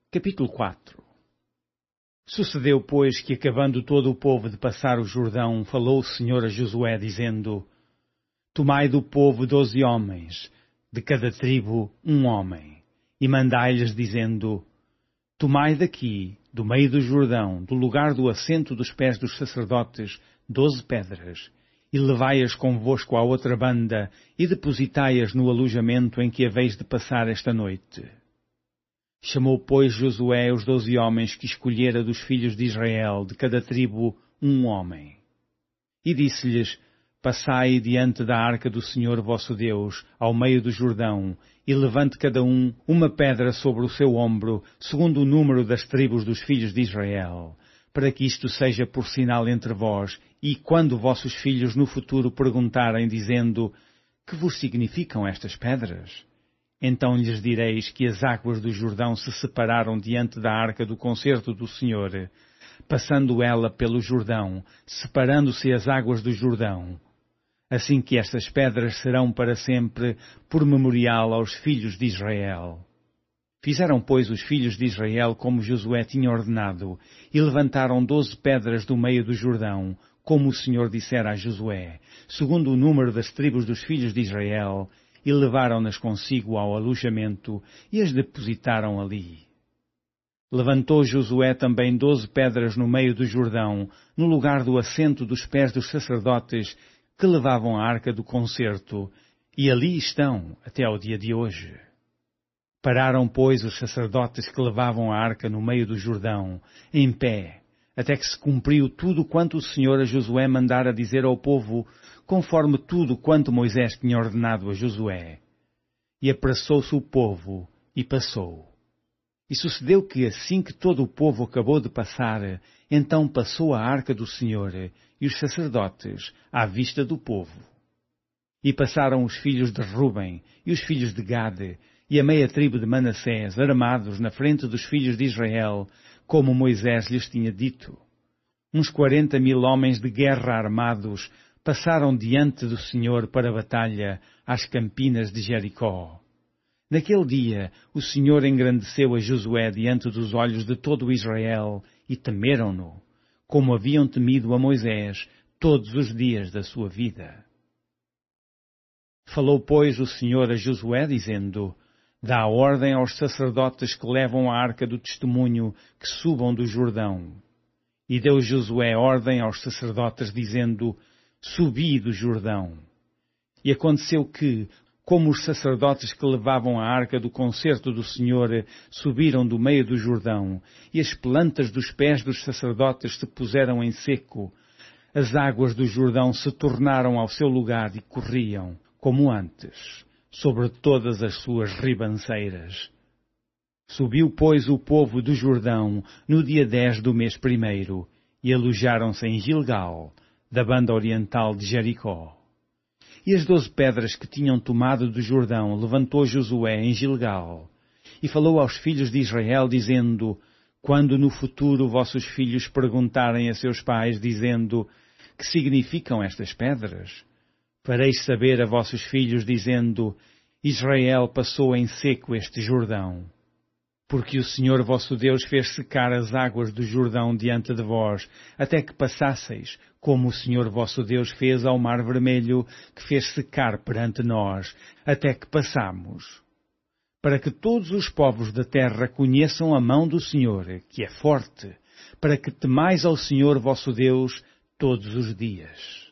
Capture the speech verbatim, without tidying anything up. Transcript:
Capítulo quatro. Sucedeu, pois, que acabando todo o povo de passar o Jordão, falou o Senhor a Josué, dizendo: Tomai do povo doze homens, de cada tribo um homem, e mandai-lhes, dizendo: Tomai daqui, do meio do Jordão, do lugar do assento dos pés dos sacerdotes, doze pedras, e levai-as convosco à outra banda, e depositai-as no alojamento em que haveis de passar esta noite. Chamou, pois, Josué os doze homens que escolhera dos filhos de Israel, de cada tribo um homem. E disse-lhes: Passai diante da arca do Senhor vosso Deus, ao meio do Jordão, e levante cada um uma pedra sobre o seu ombro, segundo o número das tribos dos filhos de Israel, para que isto seja por sinal entre vós, e quando vossos filhos no futuro perguntarem, dizendo: Que vos significam estas pedras? Então lhes direis que as águas do Jordão se separaram diante da arca do concerto do Senhor, passando ela pelo Jordão, separando-se as águas do Jordão. Assim que estas pedras serão para sempre por memorial aos filhos de Israel. Fizeram, pois, os filhos de Israel como Josué tinha ordenado, e levantaram doze pedras do meio do Jordão, como o Senhor dissera a Josué, segundo o número das tribos dos filhos de Israel, e levaram-nas consigo ao alojamento, e as depositaram ali. Levantou Josué também doze pedras no meio do Jordão, no lugar do assento dos pés dos sacerdotes, que levavam a arca do concerto, e ali estão até ao dia de hoje. Pararam, pois, os sacerdotes que levavam a arca no meio do Jordão, em pé, até que se cumpriu tudo quanto o Senhor a Josué mandara dizer ao povo, conforme tudo quanto Moisés tinha ordenado a Josué. E apressou-se o povo, e passou. E sucedeu que, assim que todo o povo acabou de passar, então passou a arca do Senhor, e os sacerdotes, à vista do povo. E passaram os filhos de Ruben, e os filhos de Gade, e a meia tribo de Manassés, armados na frente dos filhos de Israel, como Moisés lhes tinha dito. Uns quarenta mil homens de guerra armados passaram diante do Senhor para a batalha às campinas de Jericó. Naquele dia o Senhor engrandeceu a Josué diante dos olhos de todo o Israel, e temeram-no, como haviam temido a Moisés todos os dias da sua vida. Falou, pois, o Senhor a Josué, dizendo: Dá ordem aos sacerdotes que levam a arca do testemunho que subam do Jordão. E deu Josué ordem aos sacerdotes, dizendo: Subi do Jordão. E aconteceu que, como os sacerdotes que levavam a arca do concerto do Senhor subiram do meio do Jordão, e as plantas dos pés dos sacerdotes se puseram em seco, as águas do Jordão se tornaram ao seu lugar e corriam, como antes, sobre todas as suas ribanceiras. Subiu, pois, o povo do Jordão no dia dez do mês primeiro, e alojaram-se em Gilgal, da banda oriental de Jericó. E as doze pedras que tinham tomado do Jordão levantou Josué em Gilgal, e falou aos filhos de Israel, dizendo: Quando no futuro vossos filhos perguntarem a seus pais, dizendo: Que significam estas pedras? Fareis saber a vossos filhos, dizendo: Israel passou em seco este Jordão. Porque o Senhor vosso Deus fez secar as águas do Jordão diante de vós, até que passasseis, como o Senhor vosso Deus fez ao Mar Vermelho, que fez secar perante nós, até que passamos. Para que todos os povos da terra conheçam a mão do Senhor, que é forte, para que temais ao Senhor vosso Deus todos os dias.